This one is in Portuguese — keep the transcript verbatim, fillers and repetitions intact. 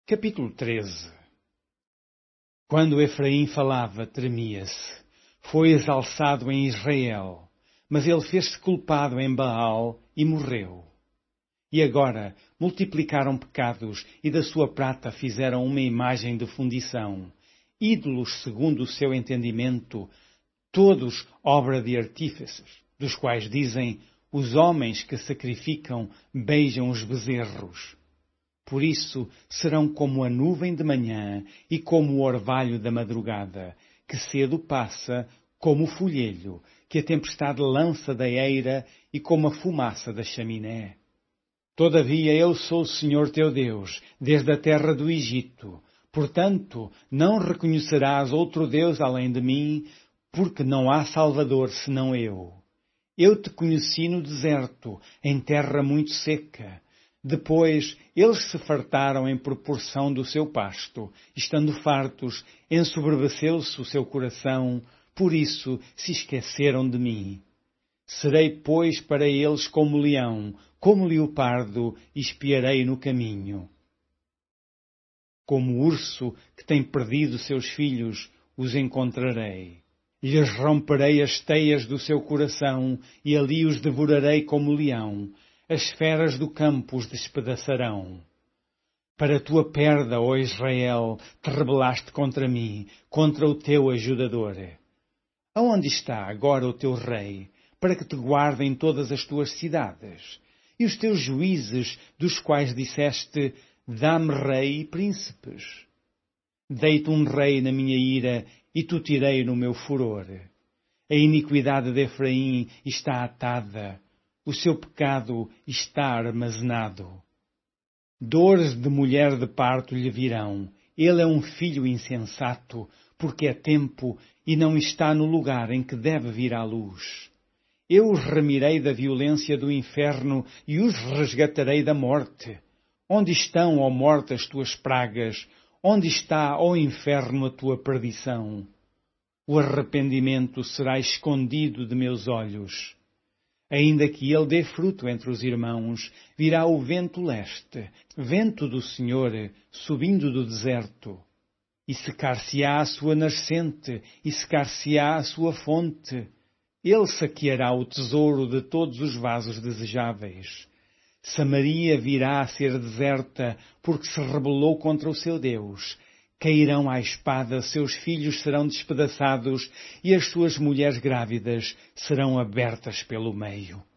Capítulo treze. Quando Efraim falava, tremia-se. Foi exalçado em Israel, mas ele fez-se culpado em Baal e morreu. E agora multiplicaram pecados e da sua prata fizeram uma imagem de fundição, ídolos segundo o seu entendimento, todos obra de artífices, dos quais dizem, os homens que sacrificam beijam os bezerros. Por isso serão como a nuvem de manhã e como o orvalho da madrugada, que cedo passa, como o folhelho, que a tempestade lança da eira e como a fumaça da chaminé. Todavia eu sou o Senhor teu Deus, desde a terra do Egito. Portanto, não reconhecerás outro Deus além de mim, porque não há Salvador senão eu. Eu te conheci no deserto, em terra muito seca. Depois, eles se fartaram em proporção do seu pasto. Estando fartos, ensoberbeceu-se o seu coração, por isso se esqueceram de mim. Serei, pois, para eles como leão, como leopardo, e espiarei no caminho. Como urso que tem perdido seus filhos, os encontrarei. Lhes romperei as teias do seu coração, e ali os devorarei como leão. As feras do campo os despedaçarão. Para tua perda, ó Israel, te rebelaste contra mim, contra o teu ajudador. Aonde está agora o teu rei, para que te guardem todas as tuas cidades? E os teus juízes, dos quais disseste, dá-me rei e príncipes? Dei-te um rei na minha ira, e tu tirei no meu furor. A iniquidade de Efraim está atada, o seu pecado está armazenado. Dores de mulher de parto lhe virão. Ele é um filho insensato, porque é tempo e não está no lugar em que deve vir à luz. Eu os remirei da violência do inferno e os resgatarei da morte. Onde estão, ó morte, as tuas pragas? Onde está, ó inferno, a tua perdição? O arrependimento será escondido de meus olhos. Ainda que ele dê fruto entre os irmãos, virá o vento leste, vento do Senhor, subindo do deserto. E secar-se-á a sua nascente, e secar-se-á a sua fonte. Ele saqueará o tesouro de todos os vasos desejáveis. Samaria virá a ser deserta, porque se rebelou contra o seu Deus. Cairão à espada, seus filhos serão despedaçados, e as suas mulheres grávidas serão abertas pelo meio.